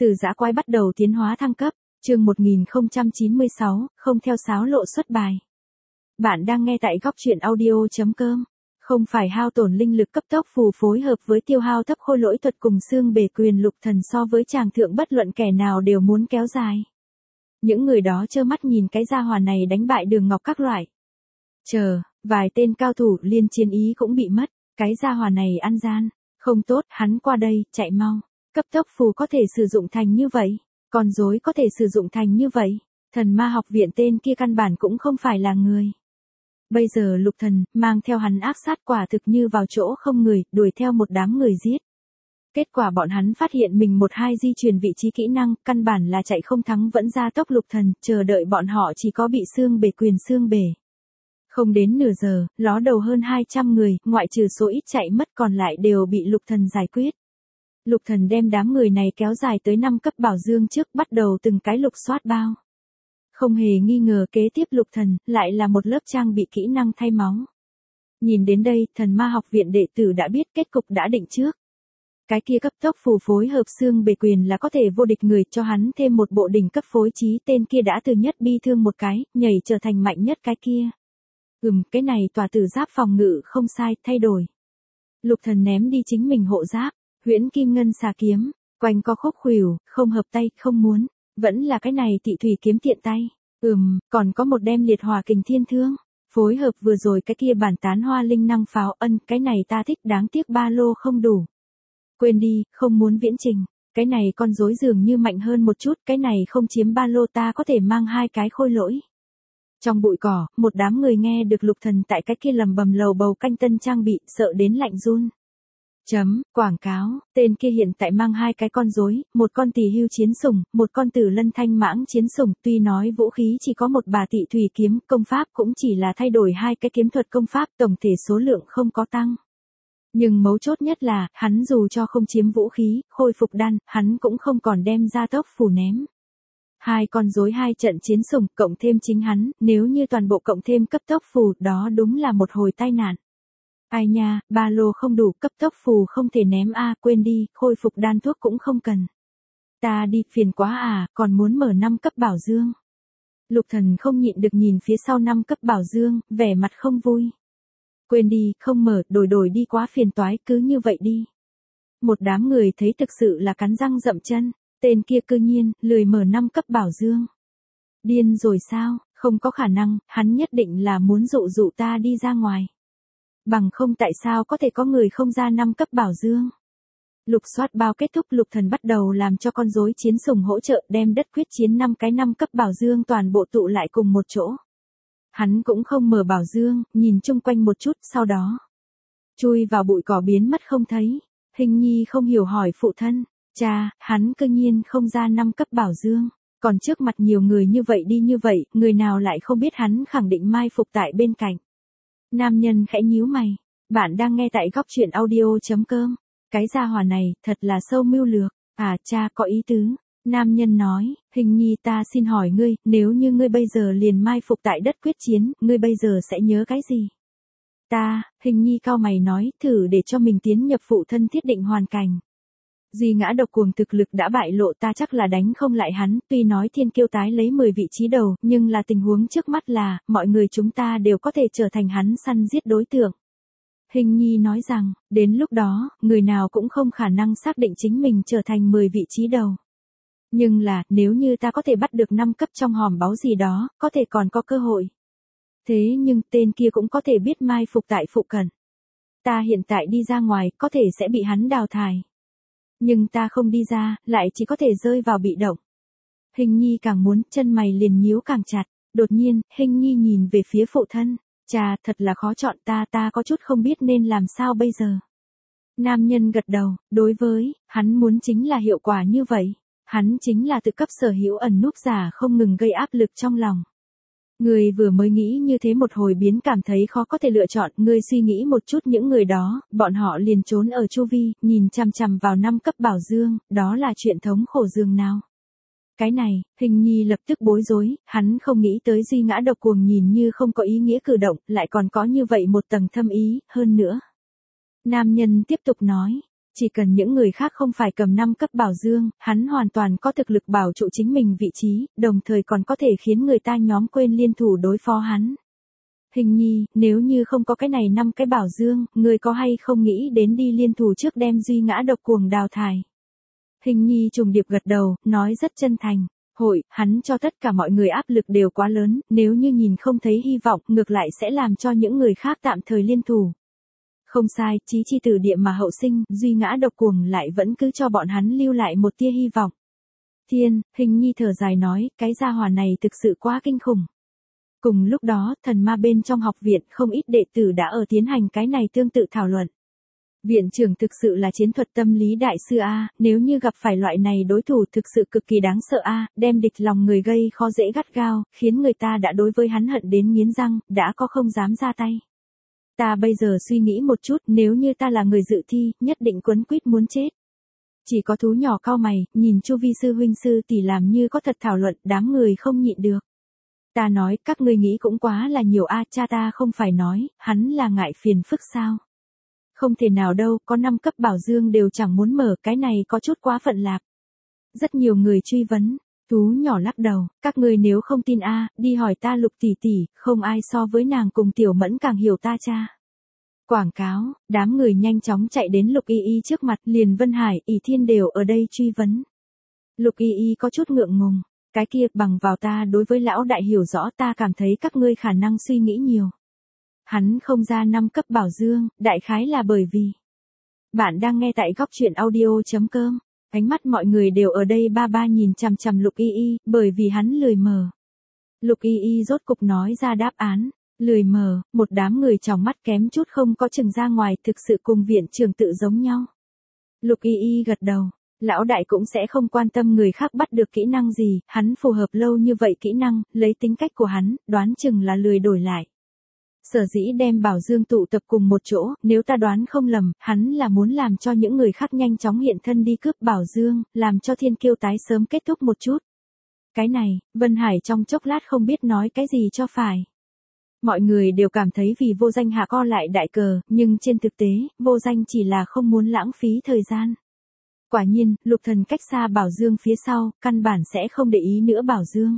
Từ dã quái bắt đầu tiến hóa thăng cấp, chương 1096, không theo sáo lộ xuất bài. Bạn đang nghe tại góc truyện audio.com. Không phải hao tổn linh lực cấp tốc phù phối hợp với tiêu hao thấp khôi lỗi thuật cùng xương bể quyền lục thần so với chàng thượng bất luận kẻ nào đều muốn kéo dài. Những người đó trơ mắt nhìn cái gia hỏa này đánh bại Đường Ngọc các loại. Vài tên cao thủ liên chiến ý cũng bị mất, cái gia hỏa này ăn gian, không tốt, hắn qua đây, chạy mau. Cấp tốc phù có thể sử dụng thành như vậy, con rối có thể sử dụng thành như vậy, thần ma học viện tên kia căn bản cũng không phải là người. Bây giờ lục thần, mang theo hắn ác sát quả thực như vào chỗ không người, đuổi theo một đám người giết. Kết quả bọn hắn phát hiện mình một hai di chuyển vị trí kỹ năng, căn bản là chạy không thắng vẫn ra tốc lục thần, chờ đợi bọn họ chỉ có bị xương bể quyền xương bể. Không đến nửa giờ, ló đầu hơn 200 người, ngoại trừ số ít chạy mất còn lại đều bị lục thần giải quyết. Lục thần đem đám người này kéo dài tới 5 cấp bảo dương trước, bắt đầu từng cái lục soát bao. Không hề nghi ngờ kế tiếp lục thần, lại là một lớp trang bị kỹ năng thay máu. Nhìn đến đây, thần ma học viện đệ tử đã biết kết cục đã định trước. Cái kia cấp tốc phù phối hợp xương bề quyền là có thể vô địch người, cho hắn thêm một bộ đỉnh cấp phối trí, tên kia đã từ nhất bi thương một cái, nhảy trở thành mạnh nhất cái kia. Cái này tòa tử giáp phòng ngự không sai, thay đổi. Lục thần ném đi chính mình hộ giáp, huyễn kim ngân xà kiếm, quanh co khúc khuỷu, không hợp tay, không muốn, vẫn là cái này tị thủy kiếm tiện tay. Còn có một đem liệt hỏa kình thiên thương, phối hợp vừa rồi cái kia bản tán hoa linh năng pháo, cái này ta thích, đáng tiếc ba lô không đủ. Quên đi, không muốn viễn trình, cái này con rối dường như mạnh hơn một chút, cái này không chiếm ba lô, ta có thể mang 2 cái khôi lỗi. Trong bụi cỏ, một đám người nghe được lục thần tại cái kia lầm bầm lầu bầu canh tân trang bị, sợ đến lạnh run. Quảng cáo, tên kia hiện tại mang 2 cái con rối, một con tỷ hưu chiến sủng, một con tử lân thanh mãng chiến sủng, tuy nói vũ khí chỉ có một bà tị thủy kiếm, công pháp cũng chỉ là thay đổi 2 cái kiếm thuật công pháp, tổng thể số lượng không có tăng. Nhưng mấu chốt nhất là, hắn dù cho không chiếm vũ khí, khôi phục đan, hắn cũng không còn đem ra tốc phù ném. 2 con rối 2 trận chiến sủng, cộng thêm chính hắn, nếu như toàn bộ cộng thêm cấp tốc phù, đó đúng là một hồi tai nạn. Ai nha, ba lô không đủ, cấp tốc phù không thể ném quên đi, khôi phục đan thuốc cũng không cần. Ta đi, phiền quá còn muốn mở 5 cấp bảo dương. Lục thần không nhịn được nhìn phía sau 5 cấp bảo dương, vẻ mặt không vui. Quên đi, không mở, đổi đi, quá phiền toái, cứ như vậy đi. Một đám người thấy thực sự là cắn răng dậm chân, tên kia cư nhiên, lười mở 5 cấp bảo dương. Điên rồi sao, không có khả năng, hắn nhất định là muốn dụ ta đi ra ngoài. Bằng không tại sao có thể có người không ra 5 cấp bảo dương. Lục soát bao kết thúc, lục thần bắt đầu làm cho con rối chiến sủng hỗ trợ, đem đất quyết chiến 5 cái 5 cấp bảo dương toàn bộ tụ lại cùng một chỗ. Hắn cũng không mở bảo dương, nhìn chung quanh một chút, sau đó chui vào bụi cỏ biến mất không thấy. Hình nhi không hiểu hỏi phụ thân, cha, hắn cư nhiên không ra 5 cấp bảo dương, còn trước mặt nhiều người như vậy đi như vậy, người nào lại không biết hắn khẳng định mai phục tại bên cạnh. Nam nhân khẽ nhíu mày, bạn đang nghe tại góc truyện audio.com, cái gia hỏa này, thật là sâu mưu lược, cha có ý tứ. Nam nhân nói, Hình nhi ta xin hỏi ngươi, nếu như ngươi bây giờ liền mai phục tại đất quyết chiến, ngươi bây giờ sẽ nhớ cái gì? Hình nhi cau mày nói, thử để cho mình tiến nhập phụ thân thiết định hoàn cảnh. Duy ngã độc cuồng thực lực đã bại lộ, ta chắc là đánh không lại hắn, tuy nói thiên kiêu tái lấy 10 vị trí đầu, nhưng là tình huống trước mắt là, mọi người chúng ta đều có thể trở thành hắn săn giết đối tượng. Hình nhi nói rằng, đến lúc đó, người nào cũng không khả năng xác định chính mình trở thành 10 vị trí đầu. Nhưng là, nếu như ta có thể bắt được 5 cấp trong hòm báu gì đó, có thể còn có cơ hội. Thế nhưng, tên kia cũng có thể biết mai phục tại phụ cận. Ta hiện tại đi ra ngoài, có thể sẽ bị hắn đào thải. Nhưng ta không đi ra, lại chỉ có thể rơi vào bị động. Hình nhi càng muốn, chân mày liền nhíu càng chặt. Đột nhiên, Hình nhi nhìn về phía phụ thân. Cha, thật là khó chọn, ta có chút không biết nên làm sao bây giờ. Nam nhân gật đầu, đối với, hắn muốn chính là hiệu quả như vậy. Hắn chính là tự cấp sở hữu ẩn núp giả không ngừng gây áp lực trong lòng. Người vừa mới nghĩ như thế một hồi biến cảm thấy khó có thể lựa chọn, ngươi suy nghĩ một chút những người đó, bọn họ liền trốn ở chu vi, nhìn chằm chằm vào 5 cấp bảo dương, đó là chuyện thống khổ giường nào. Cái này, Hình nhi lập tức bối rối, hắn không nghĩ tới duy ngã độc cuồng nhìn như không có ý nghĩa cử động, lại còn có như vậy một tầng thâm ý, hơn nữa. Nam nhân tiếp tục nói, Chỉ cần những người khác không phải cầm 5 cấp bảo dương, hắn hoàn toàn có thực lực bảo trụ chính mình vị trí, đồng thời còn có thể khiến người ta nhóm quên liên thủ đối phó hắn. Hình nhi, nếu như không có cái này 5 cái bảo dương, người có hay không nghĩ đến đi liên thủ trước đem Duy Ngã Độc Cuồng đào thải. Hình nhi trùng điệp gật đầu, nói rất chân thành. Hội, hắn cho tất cả mọi người áp lực đều quá lớn, nếu như nhìn không thấy hy vọng, ngược lại sẽ làm cho những người khác tạm thời liên thủ. Không sai, chí chi tử địa mà hậu sinh, Duy Ngã Độc Cuồng lại vẫn cứ cho bọn hắn lưu lại một tia hy vọng. Thiên, Hình nhi thở dài nói, cái gia hỏa này thực sự quá kinh khủng. Cùng lúc đó, thần ma bên trong học viện không ít đệ tử đã ở tiến hành cái này tương tự thảo luận. Viện trưởng thực sự là chiến thuật tâm lý đại sư A, nếu như gặp phải loại này đối thủ thực sự cực kỳ đáng sợ A, đem địch lòng người gây khó dễ gắt gao, khiến người ta đã đối với hắn hận đến nghiến răng, đã có không dám ra tay. Ta bây giờ suy nghĩ một chút, nếu như ta là người dự thi, nhất định quấn quýt muốn chết. Chỉ có thú nhỏ cau mày, nhìn Chu Vi sư huynh sư tỷ làm như có thật thảo luận, đám người không nhịn được. Ta nói, các ngươi nghĩ cũng quá là nhiều A, cha ta không phải nói, hắn là ngại phiền phức sao. Không thể nào đâu, có 5 cấp bảo dương đều chẳng muốn mở, cái này có chút quá phận lạc. Rất nhiều người truy vấn, thú nhỏ lắc đầu, các ngươi nếu không tin A, đi hỏi ta Lục tỷ tỷ, không ai so với nàng cùng Tiểu Mẫn càng hiểu ta cha. Quảng cáo, đám người nhanh chóng chạy đến Lục Y Y trước mặt, liền Vân Hải, ỷ Thiên đều ở đây truy vấn. Lục Y Y có chút ngượng ngùng, cái kia bằng vào ta đối với lão đại hiểu rõ, ta cảm thấy các ngươi khả năng suy nghĩ nhiều. Hắn không ra 5 cấp bảo dương, đại khái là bởi vì. Bạn đang nghe tại góc truyện audio.com, ánh mắt mọi người đều ở đây ba ba nhìn chằm chằm Lục Y Y, bởi vì hắn lười mờ. Lục Y Y rốt cục nói ra đáp án, lười mờ, một đám người trong mắt kém chút không có chừng ra ngoài, thực sự cùng viện trưởng tự giống nhau. Lục Y Y gật đầu, lão đại cũng sẽ không quan tâm người khác bắt được kỹ năng gì, hắn phù hợp lâu như vậy kỹ năng, lấy tính cách của hắn, đoán chừng là lười đổi lại. Sở dĩ đem bảo dương tụ tập cùng một chỗ, nếu ta đoán không lầm, hắn là muốn làm cho những người khác nhanh chóng hiện thân đi cướp bảo dương, làm cho thiên kiêu tái sớm kết thúc một chút. Cái này, Vân Hải trong chốc lát không biết nói cái gì cho phải. Mọi người đều cảm thấy vì vô danh hạ co lại đại cờ, nhưng trên thực tế, vô danh chỉ là không muốn lãng phí thời gian. Quả nhiên, Lục Thần cách xa bảo dương phía sau, căn bản sẽ không để ý nữa bảo dương.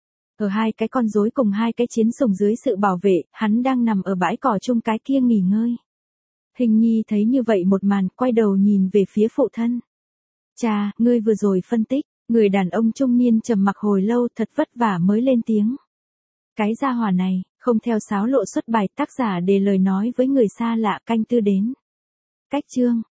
Ở 2 cái con rối cùng 2 cái chiến sủng dưới sự bảo vệ, hắn đang nằm ở bãi cỏ chung cái kia nghỉ ngơi. Hình nhi thấy như vậy một màn, quay đầu nhìn về phía phụ thân. Cha, ngươi vừa rồi phân tích, người đàn ông trung niên trầm mặc hồi lâu thật vất vả mới lên tiếng. Cái gia hỏa này, không theo sáo lộ xuất bài, tác giả để lời nói với người xa lạ canh tư đến. Cách chương.